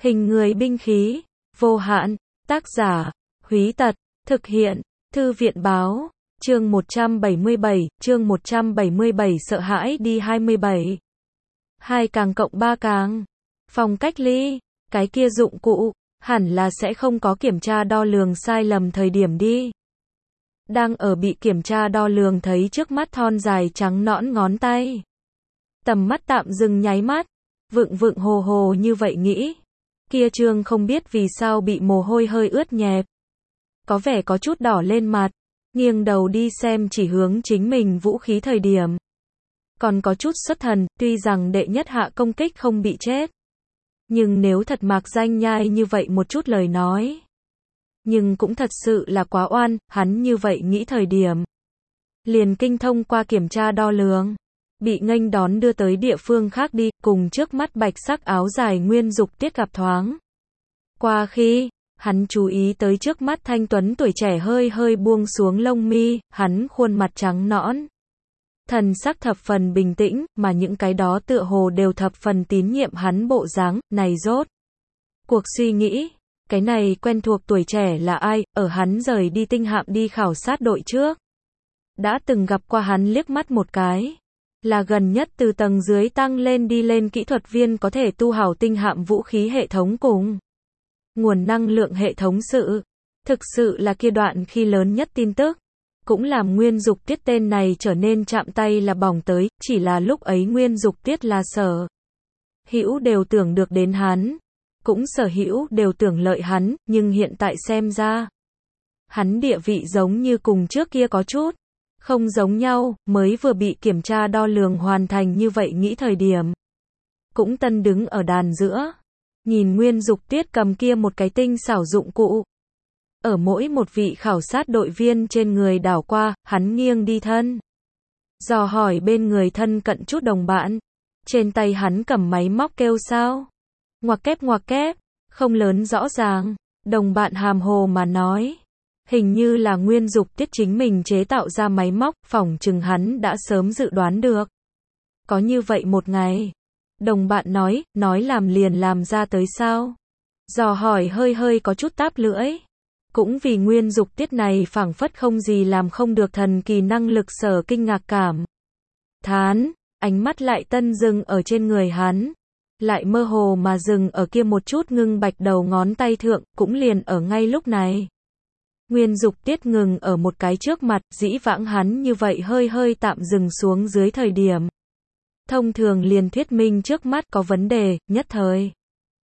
Hình người binh khí, vô hạn, tác giả, Húy Tật, thực hiện, Thư viện báo, chương 177, sợ hãi đi 27. 2 càng cộng 3 càng. Phòng cách ly, cái kia dụng cụ, hẳn là sẽ không có kiểm tra đo lường sai lầm thời điểm đi. Đang ở bị kiểm tra đo lường thấy trước mắt thon dài trắng nõn ngón tay. Tầm mắt tạm dừng nháy mắt, vựng hồ hồ như vậy nghĩ. Kia Trương không biết vì sao bị mồ hôi hơi ướt nhẹp. Có vẻ có chút đỏ lên mặt, nghiêng đầu đi xem chỉ hướng chính mình vũ khí thời điểm. Còn có chút xuất thần, tuy rằng đệ nhất hạ công kích không bị chết. Nhưng nếu thật mạc danh nhai như vậy một chút lời nói. Nhưng cũng thật sự là quá oan, hắn như vậy nghĩ thời điểm. Liền kinh thông qua kiểm tra đo lường. Bị nghênh đón đưa tới địa phương khác đi, cùng trước mắt bạch sắc áo dài Nguyên Dục Tiết gặp thoáng. Qua khi, hắn chú ý tới trước mắt thanh tuấn tuổi trẻ hơi buông xuống lông mi, hắn khuôn mặt trắng nõn. Thần sắc thập phần bình tĩnh, mà những cái đó tựa hồ đều thập phần tín nhiệm hắn bộ dáng, này rốt. Cuộc suy nghĩ, cái này quen thuộc tuổi trẻ là ai, ở hắn rời đi tinh hạm đi khảo sát đội trước. Đã từng gặp qua hắn liếc mắt một cái. Là gần nhất từ tầng dưới tăng lên đi lên kỹ thuật viên có thể tu hảo tinh hạm vũ khí hệ thống cùng nguồn năng lượng hệ thống sự. Thực sự là kia đoạn khi lớn nhất tin tức. Cũng làm Nguyên Dục Tiết tên này trở nên chạm tay là bỏng tới, chỉ là lúc ấy Nguyên Dục Tiết là sở hữu đều tưởng được đến hắn. Cũng sở hữu đều tưởng lợi hắn, nhưng hiện tại xem ra. Hắn địa vị giống như cùng trước kia có chút. Không giống nhau, mới vừa bị kiểm tra đo lường hoàn thành như vậy nghĩ thời điểm. Cũng tân đứng ở đàn giữa. Nhìn Nguyên Dục Tiết cầm kia một cái tinh xảo dụng cụ. Ở mỗi một vị khảo sát đội viên trên người đảo qua, hắn nghiêng đi thân. Dò hỏi bên người thân cận chút đồng bạn. Trên tay hắn cầm máy móc kêu sao? Ngoặc kép, không lớn rõ ràng. Đồng bạn hàm hồ mà nói. Hình như là Nguyên Dục Tiết chính mình chế tạo ra máy móc, phỏng chừng hắn đã sớm dự đoán được. Có như vậy một ngày. Đồng bạn nói làm liền làm ra tới sao? Dò hỏi hơi có chút táp lưỡi. Cũng vì Nguyên Dục Tiết này phảng phất không gì làm không được thần kỳ năng lực sở kinh ngạc cảm. Thán, ánh mắt lại tân dừng ở trên người hắn. Lại mơ hồ mà dừng ở kia một chút ngưng bạch đầu ngón tay thượng, cũng liền ở ngay lúc này. Nguyên Dục Tiết ngừng ở một cái trước mặt, dĩ vãng hắn như vậy hơi tạm dừng xuống dưới thời điểm. Thông thường liền thuyết minh trước mắt có vấn đề, nhất thời.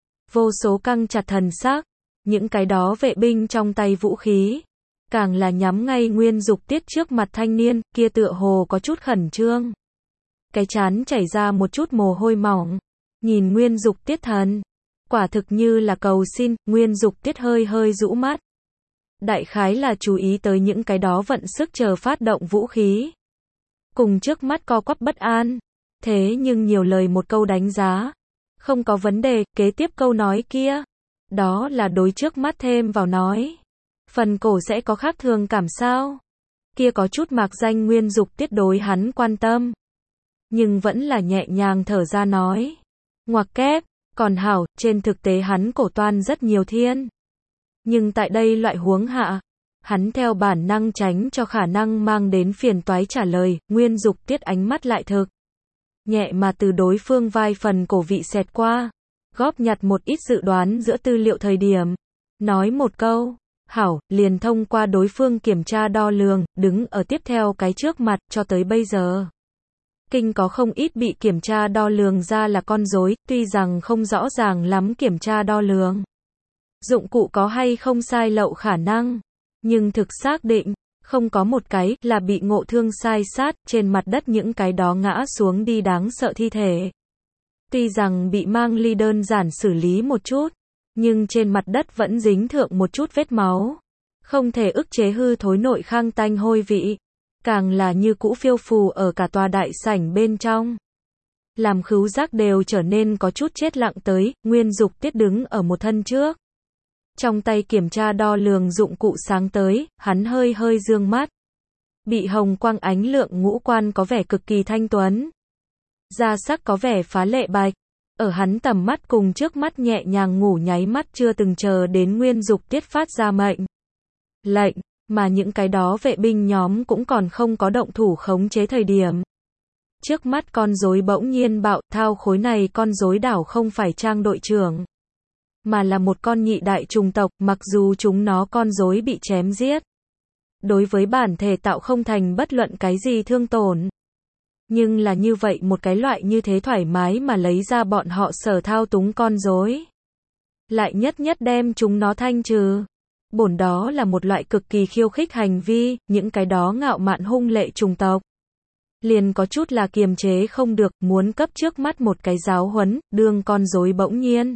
Vô số căng chặt thần sắc, những cái đó vệ binh trong tay vũ khí. Càng là nhắm ngay Nguyên Dục Tiết trước mặt thanh niên, kia tựa hồ có chút khẩn trương. Cái trán chảy ra một chút mồ hôi mỏng. Nhìn Nguyên Dục Tiết thần. Quả thực như là cầu xin, Nguyên Dục Tiết hơi rũ mắt. Đại khái là chú ý tới những cái đó vận sức chờ phát động vũ khí. Cùng trước mắt co quắp bất an. Thế nhưng nhiều lời một câu đánh giá. Không có vấn đề, kế tiếp câu nói kia. Đó là đối trước mắt thêm vào nói. Phần cổ sẽ có khác thường cảm sao? Kia có chút mạc danh Nguyên Dục Tiết đối hắn quan tâm. Nhưng vẫn là nhẹ nhàng thở ra nói. Ngoặc kép, còn hảo, trên thực tế hắn cổ toan rất nhiều thiên. Nhưng tại đây loại huống hạ, hắn theo bản năng tránh cho khả năng mang đến phiền toái trả lời, Nguyên Dục Tiết ánh mắt lại thực. Nhẹ mà từ đối phương vai phần cổ vị xẹt qua, góp nhặt một ít dự đoán giữa tư liệu thời điểm. Nói một câu, hảo, liền thông qua đối phương kiểm tra đo lường, đứng ở tiếp theo cái trước mặt cho tới bây giờ. Kinh có không ít bị kiểm tra đo lường ra là con rối, tuy rằng không rõ ràng lắm kiểm tra đo lường. Dụng cụ có hay không sai lậu khả năng, nhưng thực xác định, không có một cái là bị ngộ thương sai sát, trên mặt đất những cái đó ngã xuống đi đáng sợ thi thể. Tuy rằng bị mang ly đơn giản xử lý một chút, nhưng trên mặt đất vẫn dính thượng một chút vết máu. Không thể ức chế hư thối nội khang tanh hôi vị, càng là như cũ phiêu phù ở cả tòa đại sảnh bên trong. Làm khứu giác đều trở nên có chút chết lặng tới, Nguyên Dục Tiết đứng ở một thân trước. Trong tay kiểm tra đo lường dụng cụ sáng tới, hắn hơi dương mắt. Bị hồng quang ánh lượng ngũ quan có vẻ cực kỳ thanh tuấn. Da sắc có vẻ phá lệ bạch. Ở hắn tầm mắt cùng trước mắt nhẹ nhàng ngủ nháy mắt chưa từng chờ đến Nguyên Dục Tiết phát ra mệnh lệnh, mà những cái đó vệ binh nhóm cũng còn không có động thủ khống chế thời điểm. Trước mắt con rối bỗng nhiên bạo thao khối này con rối đảo không phải Trang đội trưởng, mà là một con nhị đại trùng tộc, mặc dù chúng nó con rối bị chém giết. Đối với bản thể tạo không thành bất luận cái gì thương tổn. Nhưng là như vậy một cái loại như thế thoải mái mà lấy ra bọn họ sở thao túng con rối. Lại nhất nhất đem chúng nó thanh trừ. Bổn đó là một loại cực kỳ khiêu khích hành vi, những cái đó ngạo mạn hung lệ trùng tộc. Liền có chút là kiềm chế không được, muốn cấp trước mắt một cái giáo huấn, đương con rối bỗng nhiên.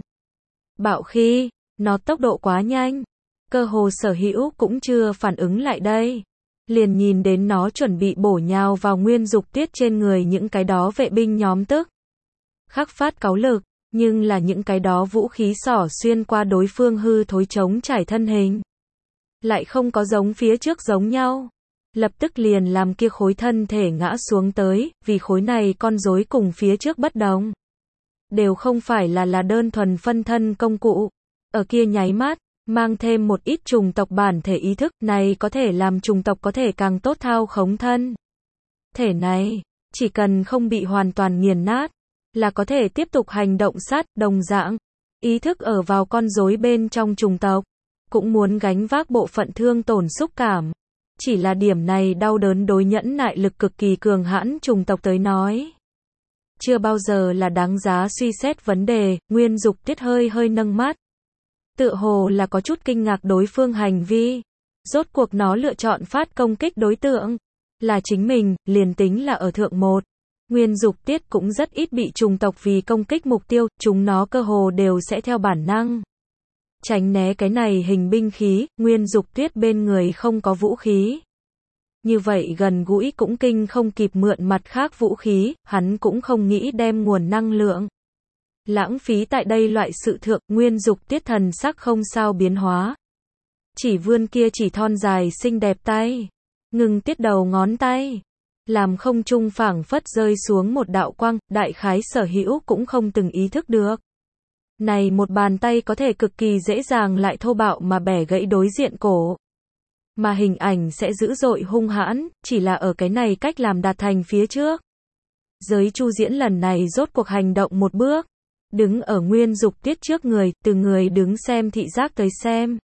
Bạo khi, nó tốc độ quá nhanh. Cơ hồ sở hữu cũng chưa phản ứng lại đây. Liền nhìn đến nó chuẩn bị bổ nhào vào Nguyên Dục Tiết trên người những cái đó vệ binh nhóm tức. Khắc phát cáu lực, nhưng là những cái đó vũ khí xỏ xuyên qua đối phương hư thối chống trải thân hình. Lại không có giống phía trước giống nhau. Lập tức liền làm kia khối thân thể ngã xuống tới, vì khối này con rối cùng phía trước bất đồng. Đều không phải là đơn thuần phân thân công cụ. Ở kia nháy mắt, mang thêm một ít trùng tộc bản thể ý thức này có thể làm trùng tộc có thể càng tốt thao khống thân. Thể này, chỉ cần không bị hoàn toàn nghiền nát, là có thể tiếp tục hành động sát, đồng dạng. Ý thức ở vào con rối bên trong trùng tộc, cũng muốn gánh vác bộ phận thương tổn xúc cảm. Chỉ là điểm này đau đớn đối nhẫn nại lực cực kỳ cường hãn trùng tộc tới nói. Chưa bao giờ là đáng giá suy xét vấn đề, Nguyên Dục Tiết hơi nâng mắt. Tựa hồ là có chút kinh ngạc đối phương hành vi. Rốt cuộc nó lựa chọn phát công kích đối tượng. Là chính mình, liền tính là ở thượng một. Nguyên Dục Tiết cũng rất ít bị trùng tộc vì công kích mục tiêu, chúng nó cơ hồ đều sẽ theo bản năng. Tránh né cái này hình binh khí, Nguyên Dục Tiết bên người không có vũ khí. Như vậy gần gũi cũng kinh không kịp mượn mặt khác vũ khí, hắn cũng không nghĩ đem nguồn năng lượng lãng phí tại đây loại sự thượng. Nguyên Dục Tiết thần sắc không sao biến hóa. Chỉ vươn kia chỉ thon dài xinh đẹp tay. Ngừng tiết đầu ngón tay. Làm không trung phảng phất rơi xuống một đạo quang, đại khái sở hữu cũng không từng ý thức được. Này một bàn tay có thể cực kỳ dễ dàng lại thô bạo mà bẻ gãy đối diện cổ. Mà hình ảnh sẽ dữ dội hung hãn, chỉ là ở cái này cách làm đạt thành phía trước. Giới Chu Diễn lần này rốt cuộc hành động một bước. Đứng ở Nguyên Dục Tiết trước người, từ người đứng xem thị giác tới xem.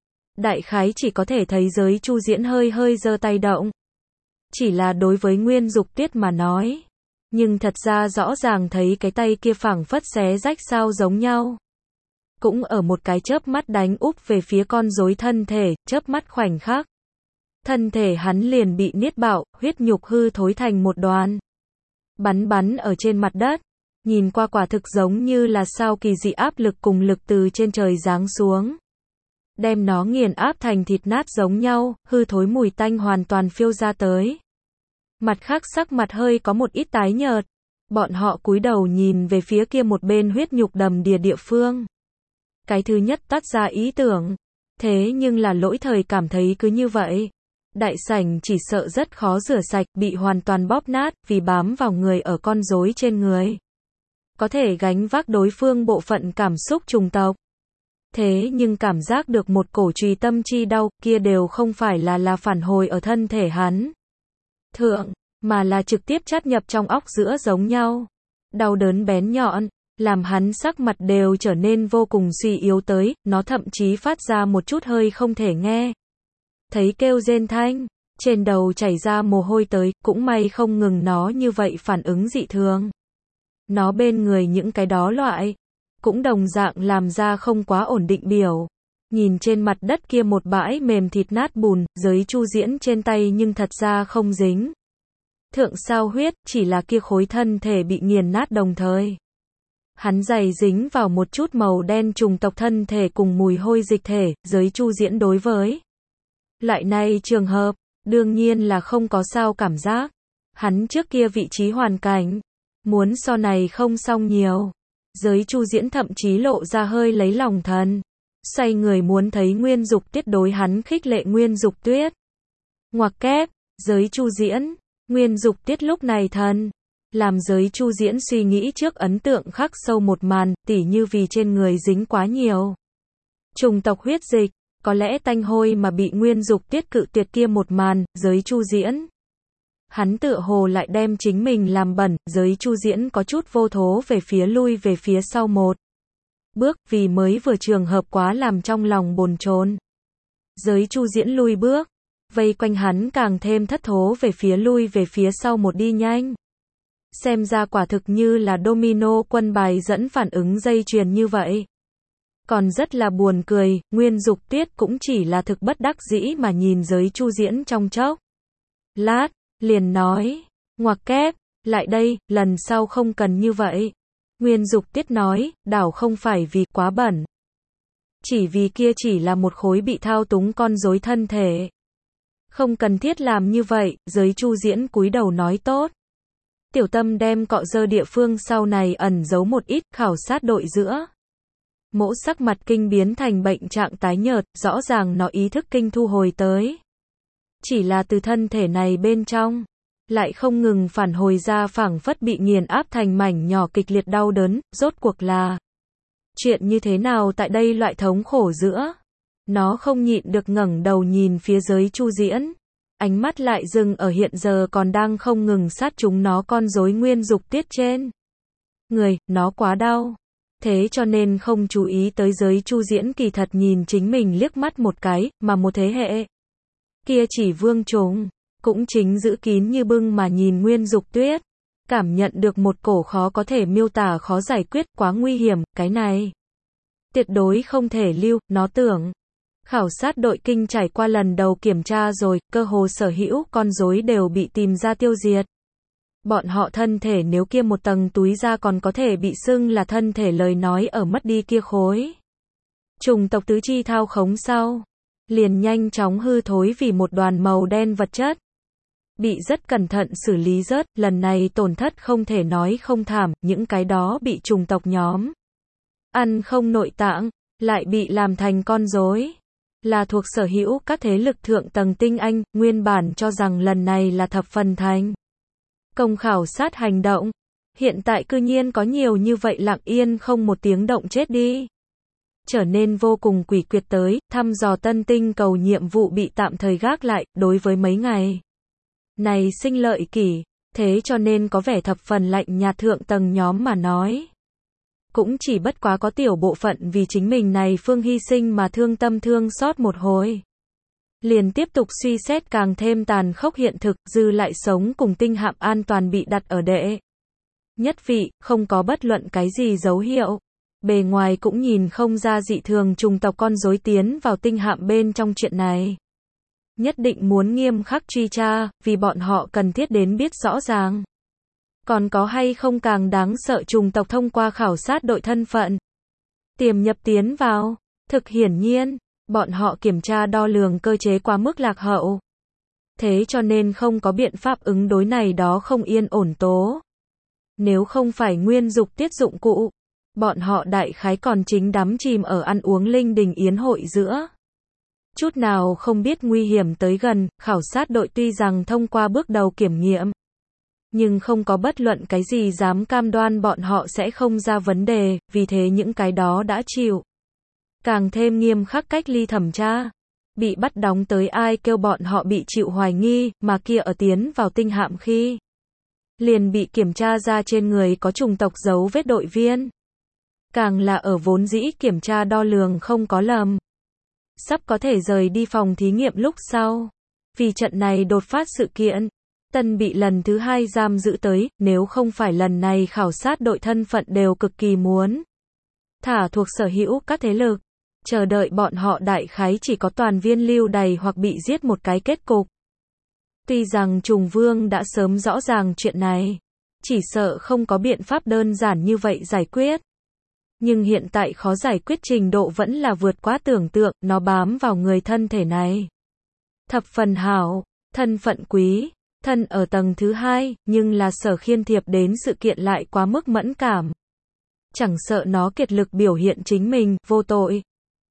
Đại khái chỉ có thể thấy Giới Chu Diễn hơi giơ tay động. Chỉ là đối với Nguyên Dục Tiết mà nói. Nhưng thật ra rõ ràng thấy cái tay kia phảng phất xé rách sao giống nhau. Cũng ở một cái chớp mắt đánh úp về phía con rối thân thể, chớp mắt khoảnh khắc. Thân thể hắn liền bị niết bạo, huyết nhục hư thối thành một đoàn. Bắn ở trên mặt đất. Nhìn qua quả thực giống như là sao kỳ dị áp lực cùng lực từ trên trời giáng xuống. Đem nó nghiền áp thành thịt nát giống nhau, hư thối mùi tanh hoàn toàn phiêu ra tới. Mặt khác sắc mặt hơi có một ít tái nhợt. Bọn họ cúi đầu nhìn về phía kia một bên huyết nhục đầm đìa địa phương. Cái thứ nhất tắt ra ý tưởng. Thế nhưng là lỗi thời cảm thấy cứ như vậy. Đại sảnh chỉ sợ rất khó rửa sạch, bị hoàn toàn bóp nát, vì bám vào người ở con rối trên người. Có thể gánh vác đối phương bộ phận cảm xúc trùng tộc. Thế nhưng cảm giác được một cổ trùy tâm chi đau, kia đều không phải là phản hồi ở thân thể hắn. Thượng, mà là trực tiếp chát nhập trong óc giữa giống nhau. Đau đớn bén nhọn, làm hắn sắc mặt đều trở nên vô cùng suy yếu tới, nó thậm chí phát ra một chút hơi không thể nghe. Thấy kêu rên thanh, trên đầu chảy ra mồ hôi tới, cũng may không ngừng nó như vậy phản ứng dị thường. Nó bên người những cái đó loại, cũng đồng dạng làm ra không quá ổn định biểu. Nhìn trên mặt đất kia một bãi mềm thịt nát bùn, Giới Chu Diễn trên tay nhưng thật ra không dính. Thượng sao huyết, chỉ là kia khối thân thể bị nghiền nát đồng thời. Hắn giày dính vào một chút màu đen trùng tộc thân thể cùng mùi hôi dịch thể, Giới Chu Diễn đối với loại này trường hợp, đương nhiên là không có sao cảm giác. Hắn trước kia vị trí hoàn cảnh, muốn so này không xong nhiều. Giới Chu Diễn thậm chí lộ ra hơi lấy lòng thần. Xoay người muốn thấy Nguyên Dục Tiết đối hắn khích lệ Nguyên Dục Tuyết. Ngoặc kép, Giới Chu Diễn, Nguyên Dục Tiết lúc này thần làm giới Chu Diễn suy nghĩ trước ấn tượng khắc sâu một màn, tỉ như vì trên người dính quá nhiều trùng tộc huyết dịch, có lẽ tanh hôi mà bị Nguyên Dục Tiết cự tuyệt kia một màn, giới Chu Diễn. Hắn tựa hồ lại đem chính mình làm bẩn, giới Chu Diễn có chút vô thố lui về phía sau một bước, vì mới vừa trường hợp quá làm trong lòng bồn chồn. Giới Chu Diễn lui bước, vây quanh hắn càng thêm thất thố lui về phía sau một đi nhanh. Xem ra quả thực như là domino quân bài dẫn phản ứng dây chuyền như vậy. Còn rất là buồn cười, Nguyên Dục Tiết cũng chỉ là thực bất đắc dĩ mà nhìn giới Chu Diễn trong chốc lát, liền nói, ngoặc kép, lại đây, lần sau không cần như vậy. Nguyên Dục Tiết nói, đảo không phải vì quá bẩn. Chỉ vì kia chỉ là một khối bị thao túng con rối thân thể. Không cần thiết làm như vậy, giới Chu Diễn cúi đầu nói tốt. Tiểu Tâm đem cọ dơ địa phương sau này ẩn giấu một ít, khảo sát đội giữa. Mỗ sắc mặt kinh biến thành bệnh trạng tái nhợt, rõ ràng nó ý thức kinh thu hồi tới. Chỉ là từ thân thể này bên trong, lại không ngừng phản hồi ra phảng phất bị nghiền áp thành mảnh nhỏ kịch liệt đau đớn, rốt cuộc là chuyện như thế nào tại đây loại thống khổ giữa. Nó không nhịn được ngẩng đầu nhìn phía giới Chu Diễn. Ánh mắt lại dừng ở hiện giờ còn đang không ngừng sát chúng nó con rối Nguyên Dục Tiết trên người, nó quá đau. Thế cho nên không chú ý tới giới Chu Diễn kỳ thật nhìn chính mình liếc mắt một cái, mà một thế hệ kia chỉ vương trùng, cũng chính giữ kín như bưng mà nhìn Nguyên Dục Tuyết, cảm nhận được một cổ khó có thể miêu tả khó giải quyết, quá nguy hiểm, cái này tuyệt đối không thể lưu, nó tưởng. Khảo sát đội kinh trải qua lần đầu kiểm tra rồi, cơ hồ sở hữu con rối đều bị tìm ra tiêu diệt. Bọn họ thân thể nếu kia một tầng túi da còn có thể bị xưng là thân thể lời nói ở mất đi kia khối trùng tộc tứ chi thao khống sau, liền nhanh chóng hư thối vì một đoàn màu đen vật chất. Bị rất cẩn thận xử lý rớt, lần này tổn thất không thể nói không thảm, những cái đó bị trùng tộc nhóm ăn không nội tạng, lại bị làm thành con rối. Là thuộc sở hữu các thế lực thượng tầng tinh anh, nguyên bản cho rằng lần này là thập phần thành công khảo sát hành động. Hiện tại cư nhiên có nhiều như vậy lặng yên không một tiếng động chết đi. Trở nên vô cùng quỷ quyệt tới, thăm dò tân tinh cầu nhiệm vụ bị tạm thời gác lại, đối với mấy ngày này sinh lợi kỷ, thế cho nên có vẻ thập phần lạnh nhạt thượng tầng nhóm mà nói. Cũng chỉ bất quá có tiểu bộ phận vì chính mình này phương hy sinh mà thương tâm thương xót một hồi. Liền tiếp tục suy xét càng thêm tàn khốc hiện thực, dư lại sống cùng tinh hạm an toàn bị đặt ở đệ nhất vị, không có bất luận cái gì dấu hiệu. Bề ngoài cũng nhìn không ra dị thường trùng tộc con rối tiến vào tinh hạm bên trong chuyện này. Nhất định muốn nghiêm khắc truy tra, vì bọn họ cần thiết đến biết rõ ràng. Còn có hay không càng đáng sợ trùng tộc thông qua khảo sát đội thân phận tiềm nhập tiến vào. Thực hiển nhiên, bọn họ kiểm tra đo lường cơ chế quá mức lạc hậu. Thế cho nên không có biện pháp ứng đối này đó không yên ổn tố. Nếu không phải Nguyên Dục Tiết dụng cụ, bọn họ đại khái còn chính đắm chìm ở ăn uống linh đình yến hội giữa. Chút nào không biết nguy hiểm tới gần, khảo sát đội tuy rằng thông qua bước đầu kiểm nghiệm, nhưng không có bất luận cái gì dám cam đoan bọn họ sẽ không ra vấn đề, vì thế những cái đó đã chịu càng thêm nghiêm khắc cách ly thẩm tra. Bị bắt đóng tới ai kêu bọn họ bị chịu hoài nghi, mà kia ở tiến vào tinh hạm khi liền bị kiểm tra ra trên người có trùng tộc dấu vết đội viên. Càng là ở vốn dĩ kiểm tra đo lường không có lầm. Sắp có thể rời đi phòng thí nghiệm lúc sau. Vì trận này đột phát sự kiện, Tân bị lần thứ 2 giam giữ tới, nếu không phải lần này khảo sát đội thân phận đều cực kỳ muốn thả thuộc sở hữu các thế lực. Chờ đợi bọn họ đại khái chỉ có toàn viên lưu đày hoặc bị giết một cái kết cục. Tuy rằng Trùng Vương đã sớm rõ ràng chuyện này, chỉ sợ không có biện pháp đơn giản như vậy giải quyết. Nhưng hiện tại khó giải quyết trình độ vẫn là vượt quá tưởng tượng, nó bám vào người thân thể này. Thập phần hảo, thân phận quý, thân ở tầng thứ 2, nhưng là Sở Khiên thiệp đến sự kiện lại quá mức mẫn cảm. Chẳng sợ nó kiệt lực biểu hiện chính mình, vô tội.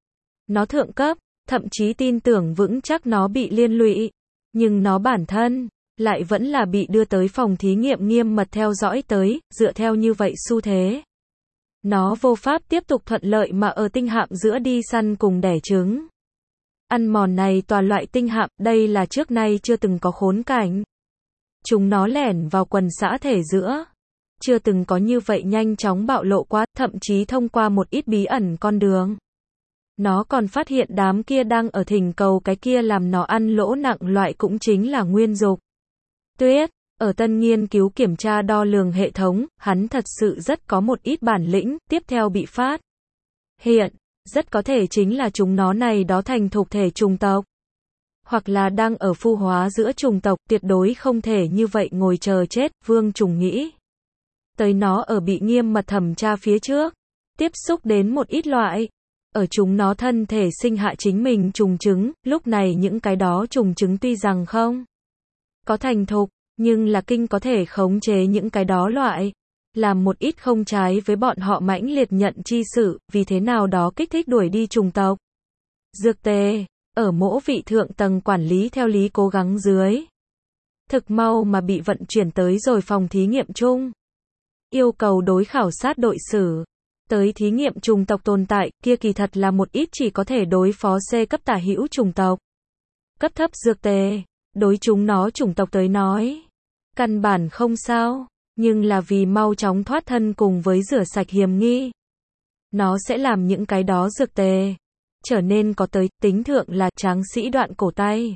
Nó thượng cấp, thậm chí tin tưởng vững chắc nó bị liên lụy. Nhưng nó bản thân, lại vẫn là bị đưa tới phòng thí nghiệm nghiêm mật theo dõi tới, dựa theo như vậy xu thế. Nó vô pháp tiếp tục thuận lợi mà ở tinh hạm giữa đi săn cùng đẻ trứng. Ăn mòn này tòa loại tinh hạm, đây là trước nay chưa từng có khốn cảnh. Chúng nó lẻn vào quần xã thể giữa. Chưa từng có như vậy nhanh chóng bạo lộ quá, thậm chí thông qua một ít bí ẩn con đường. Nó còn phát hiện đám kia đang ở thỉnh cầu cái kia làm nó ăn lỗ nặng loại cũng chính là nguyên dục. Tuyết, ở tân nghiên cứu kiểm tra đo lường hệ thống, hắn thật sự rất có một ít bản lĩnh, tiếp theo bị phát hiện, rất có thể chính là chúng nó này đó thành thục thể trùng tộc. Hoặc là đang ở phu hóa giữa trùng tộc, tuyệt đối không thể như vậy ngồi chờ chết, Vương Trùng nghĩ. Tới nó ở bị nghiêm mật thẩm tra phía trước, tiếp xúc đến một ít loại, ở chúng nó thân thể sinh hạ chính mình trùng trứng, lúc này những cái đó trùng trứng tuy rằng không có thành thục, nhưng là kinh có thể khống chế những cái đó loại, làm một ít không trái với bọn họ mãnh liệt nhận chi sự, vì thế nào đó kích thích đuổi đi trùng tộc. Dược tề, ở mỗi vị thượng tầng quản lý theo lý cố gắng dưới. Thực mau mà bị vận chuyển tới rồi phòng thí nghiệm chung. Yêu cầu đối khảo sát đội xử. Tới thí nghiệm trùng tộc tồn tại, kia kỳ thật là một ít chỉ có thể đối phó C cấp tả hữu trùng tộc. Cấp thấp dược tề, đối chúng nó chủng tộc tới nói. Căn bản không sao, nhưng là vì mau chóng thoát thân cùng với rửa sạch hiểm nghi. Nó sẽ làm những cái đó dược tề trở nên có tới, tính thượng là tráng sĩ đoạn cổ tay.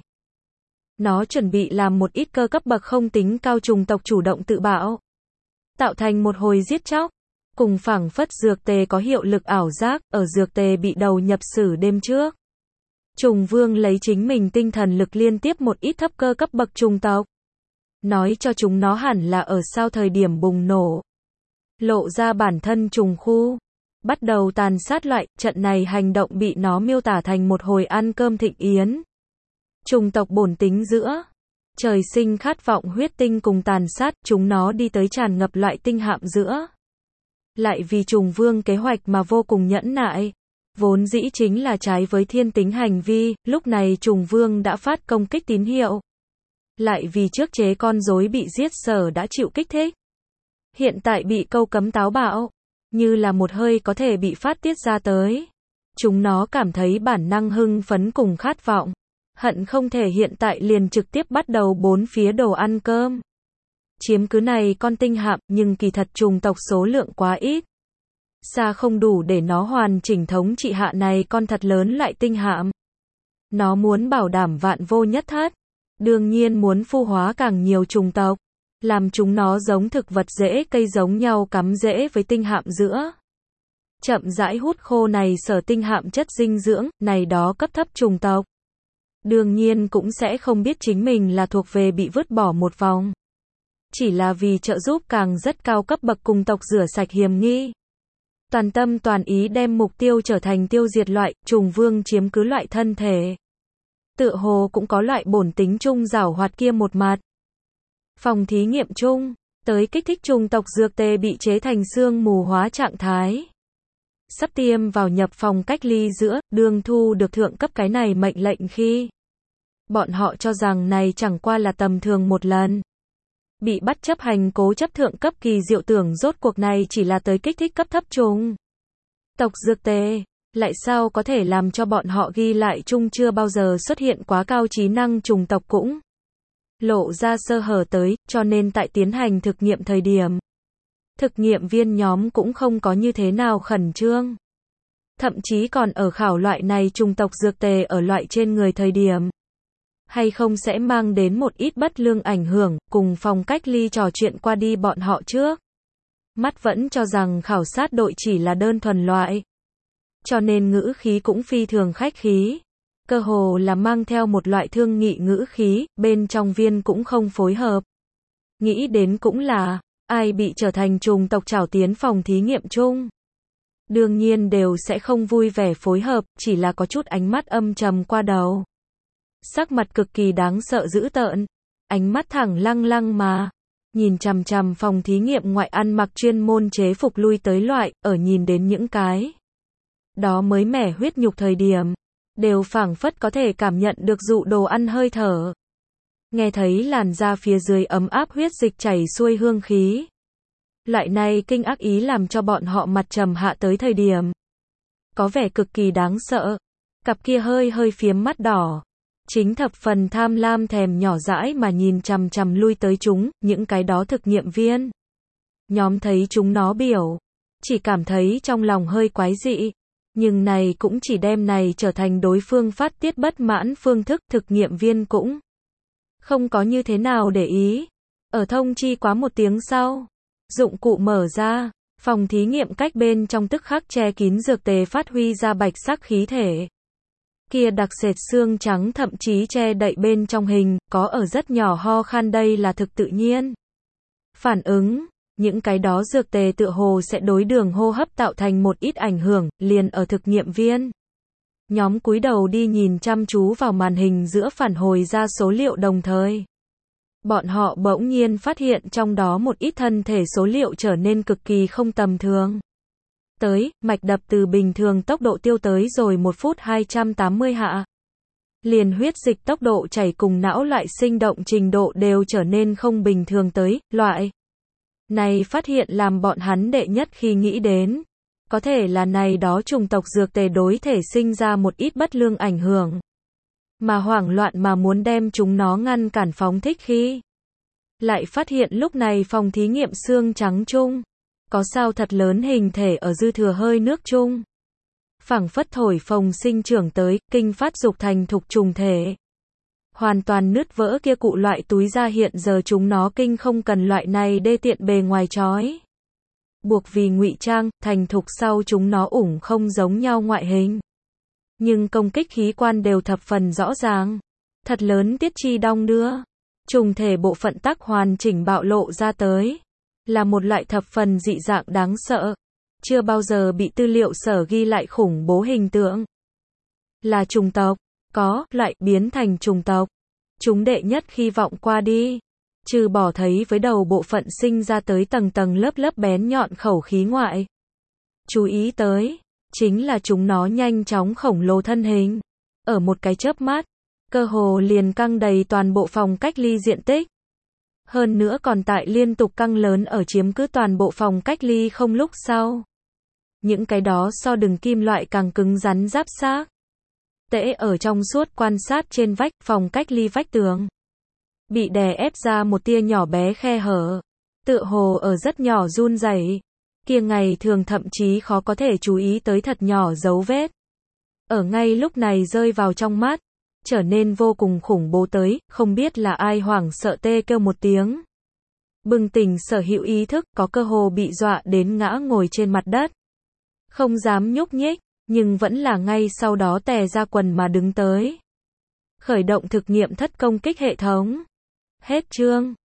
Nó chuẩn bị làm một ít cơ cấp bậc không tính cao trùng tộc chủ động tự bạo. Tạo thành một hồi giết chóc. Cùng phảng phất dược tề có hiệu lực ảo giác, ở dược tề bị đầu nhập xử đêm trước. Trùng Vương lấy chính mình tinh thần lực liên tiếp một ít thấp cơ cấp bậc trùng tộc. Nói cho chúng nó hẳn là ở sau thời điểm bùng nổ. Lộ ra bản thân trùng khu. Bắt đầu tàn sát loại, trận này hành động bị nó miêu tả thành một hồi ăn cơm thịnh yến. Trùng tộc bổn tính giữa. Trời sinh khát vọng huyết tinh cùng tàn sát, chúng nó đi tới tràn ngập loại tinh hạm giữa. Lại vì Trùng Vương kế hoạch mà vô cùng nhẫn nại. Vốn dĩ chính là trái với thiên tính hành vi, lúc này Trùng Vương đã phát công kích tín hiệu. Lại vì trước chế con rối bị giết sở đã chịu kích thích. Hiện tại bị câu cấm táo bạo, như là một hơi có thể bị phát tiết ra tới. Chúng nó cảm thấy bản năng hưng phấn cùng khát vọng. Hận không thể hiện tại liền trực tiếp bắt đầu bốn phía đồ ăn cơm. Chiếm cứ này con tinh hạm, nhưng kỳ thật trùng tộc số lượng quá ít. Xa không đủ để nó hoàn chỉnh thống trị hạ này con thật lớn lại tinh hạm. Nó muốn bảo đảm vạn vô nhất thất. Đương nhiên muốn phu hóa càng nhiều trùng tộc. Làm chúng nó giống thực vật rễ cây giống nhau cắm rễ với tinh hạm giữa. Chậm rãi hút khô này sở tinh hạm chất dinh dưỡng, này đó cấp thấp trùng tộc. Đương nhiên cũng sẽ không biết chính mình là thuộc về bị vứt bỏ một vòng. Chỉ là vì trợ giúp càng rất cao cấp bậc cùng tộc rửa sạch hiểm nghi. Toàn tâm toàn ý đem mục tiêu trở thành tiêu diệt loại, Trùng Vương chiếm cứ loại thân thể. Tựa hồ cũng có loại bổn tính chung giảo hoạt kia một mặt. Phòng thí nghiệm chung, tới kích thích trùng tộc dược tề bị chế thành xương mù hóa trạng thái. Sắp tiêm vào nhập phòng cách ly giữa, đương thu được thượng cấp cái này mệnh lệnh khi. Bọn họ cho rằng này chẳng qua là tầm thường một lần. Bị bắt chấp hành cố chấp thượng cấp kỳ diệu tưởng rốt cuộc này chỉ là tới kích thích cấp thấp trùng tộc dược tề, lại sao có thể làm cho bọn họ ghi lại chung chưa bao giờ xuất hiện quá cao trí năng trùng tộc cũng lộ ra sơ hở tới, cho nên tại tiến hành thực nghiệm thời điểm, thực nghiệm viên nhóm cũng không có như thế nào khẩn trương. Thậm chí còn ở khảo loại này trùng tộc dược tề ở loại trên người thời điểm. Hay không sẽ mang đến một ít bất lương ảnh hưởng, cùng phòng cách ly trò chuyện qua đi bọn họ trước. Mắt vẫn cho rằng khảo sát đội chỉ là đơn thuần loại. Cho nên ngữ khí cũng phi thường khách khí. Cơ hồ là mang theo một loại thương nghị ngữ khí, bên trong viên cũng không phối hợp. Nghĩ đến cũng là, ai bị trở thành trùng tộc trảo tiến phòng thí nghiệm chung. Đương nhiên đều sẽ không vui vẻ phối hợp, chỉ là có chút ánh mắt âm trầm qua đầu. Sắc mặt cực kỳ đáng sợ dữ tợn, ánh mắt thẳng lăng lăng mà, nhìn chằm chằm phòng thí nghiệm ngoại ăn mặc chuyên môn chế phục lui tới loại, ở nhìn đến những cái đó mới mẻ huyết nhục thời điểm, đều phảng phất có thể cảm nhận được dụ đồ ăn hơi thở. nghe thấy làn da phía dưới ấm áp, huyết dịch chảy xuôi, hương khí. Loại này kinh ác ý làm cho bọn họ mặt trầm hạ tới thời điểm. Có vẻ cực kỳ đáng sợ. Cặp kia hơi hơi phiếm mắt đỏ. Chính thập phần tham lam thèm nhỏ dãi mà nhìn chằm chằm lui tới chúng, những cái đó thực nghiệm viên. Nhóm thấy chúng nó biểu. Chỉ cảm thấy trong lòng hơi quái dị. Nhưng này cũng chỉ đem này trở thành đối phương phát tiết bất mãn phương thức, thực nghiệm viên cũng không có như thế nào để ý. Ở thông chi quá một tiếng sau, dụng cụ mở ra, phòng thí nghiệm cách bên trong tức khắc che kín dược tề phát huy ra bạch sắc khí thể. Kia đặc sệt xương trắng thậm chí che đậy bên trong hình, có ở rất nhỏ ho khan, đây là thực tự nhiên. Phản ứng, những cái đó dược tề tựa hồ sẽ đối đường hô hấp tạo thành một ít ảnh hưởng, liền ở thực nghiệm viên. Nhóm cúi đầu đi nhìn chăm chú vào màn hình giữa phản hồi ra số liệu đồng thời. Bọn họ bỗng nhiên phát hiện trong đó một ít thân thể số liệu trở nên cực kỳ không tầm thường. Mạch đập từ bình thường tốc độ tiêu tới rồi 1 phút 280 hạ. Liền huyết dịch tốc độ chảy cùng não loại sinh động trình độ đều trở nên không bình thường loại. Này phát hiện làm bọn hắn đệ nhất khi nghĩ đến. Có thể là này đó chủng tộc dược tề đối thể sinh ra một ít bất lương ảnh hưởng. Mà hoảng loạn mà muốn đem chúng nó ngăn cản phóng thích khi. Lại phát hiện lúc này phòng thí nghiệm xương trắng chung. Có sao thật lớn hình thể ở dư thừa hơi nước chung. Phảng phất thổi phồng sinh trưởng tới, kinh phát dục thành thục trùng thể. Hoàn toàn nứt vỡ kia cụ loại túi ra hiện giờ chúng nó kinh không cần loại này đê tiện bề ngoài chói. Buộc vì ngụy trang, thành thục sau chúng nó ủng không giống nhau ngoại hình. Nhưng công kích khí quan đều thập phần rõ ràng. Thật lớn tiết chi đong đưa. Trùng thể bộ phận tắc hoàn chỉnh bạo lộ ra tới. Là một loại thập phần dị dạng đáng sợ. Chưa bao giờ bị tư liệu sở ghi lại khủng bố hình tượng. Là trùng tộc. Có, loại biến thành trùng tộc. Chúng đệ nhất khi vọng qua đi. Trừ bỏ thấy với đầu bộ phận sinh ra tới tầng tầng lớp lớp bén nhọn khẩu khí ngoại. Chú ý tới. Chính là chúng nó nhanh chóng khổng lồ thân hình. Ở một cái chớp mắt. Cơ hồ liền căng đầy toàn bộ phòng cách ly diện tích. Hơn nữa còn tại liên tục căng lớn ở chiếm cứ toàn bộ phòng cách ly không lúc sau. Những cái đó so đường kim loại càng cứng rắn giáp xác. Tễ ở trong suốt quan sát trên vách phòng cách ly vách tường. Bị đè ép ra một tia nhỏ bé khe hở. Tựa hồ ở rất nhỏ run rẩy. Kia ngày thường thậm chí khó có thể chú ý tới thật nhỏ dấu vết. Ở ngay lúc này rơi vào trong mắt. Trở nên vô cùng khủng bố tới, không biết là ai hoảng sợ tê kêu một tiếng. Bừng tỉnh sở hữu ý thức, có cơ hồ bị dọa đến ngã ngồi trên mặt đất. Không dám nhúc nhích, nhưng vẫn là ngay sau đó tè ra quần mà đứng tới. Khởi động thực nghiệm thất công kích hệ thống. Hết chương.